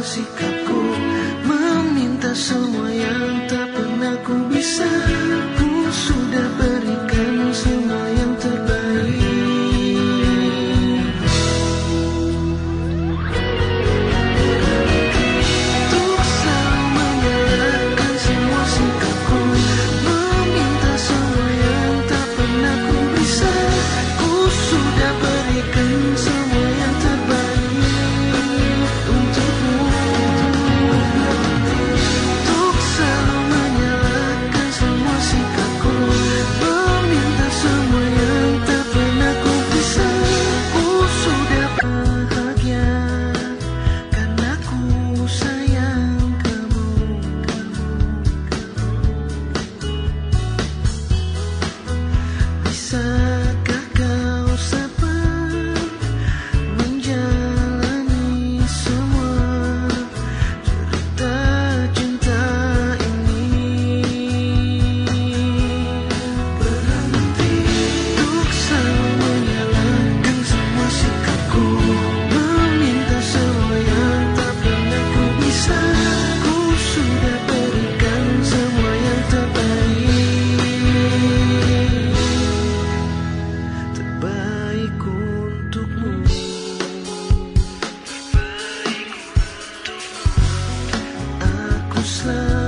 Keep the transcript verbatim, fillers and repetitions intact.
sikapku, meminta semua yang tak pernah ku bisa. Ku sudah berikan semua yang terbaik. Untuk selalu menyalahkan semua sikapku, meminta semua yang tak pernah ku bisa. Ku sudah berikan semua yang terbaik untukmu. Untuk selalu menyalahkan semua sikapku, meminta semua yang tak pernah ku bisa. Ku sudah bahagia karena ku sayang kamu. Bisakah kau sabar menjalani semua cerita cinta ini? Berhenti untuk selalu menyalahkan semua sikapku, meminta semua yang tak pernah ku bisa. Ku sudah berikan semua yang terbaik, terbaik untukmu. Aku selalu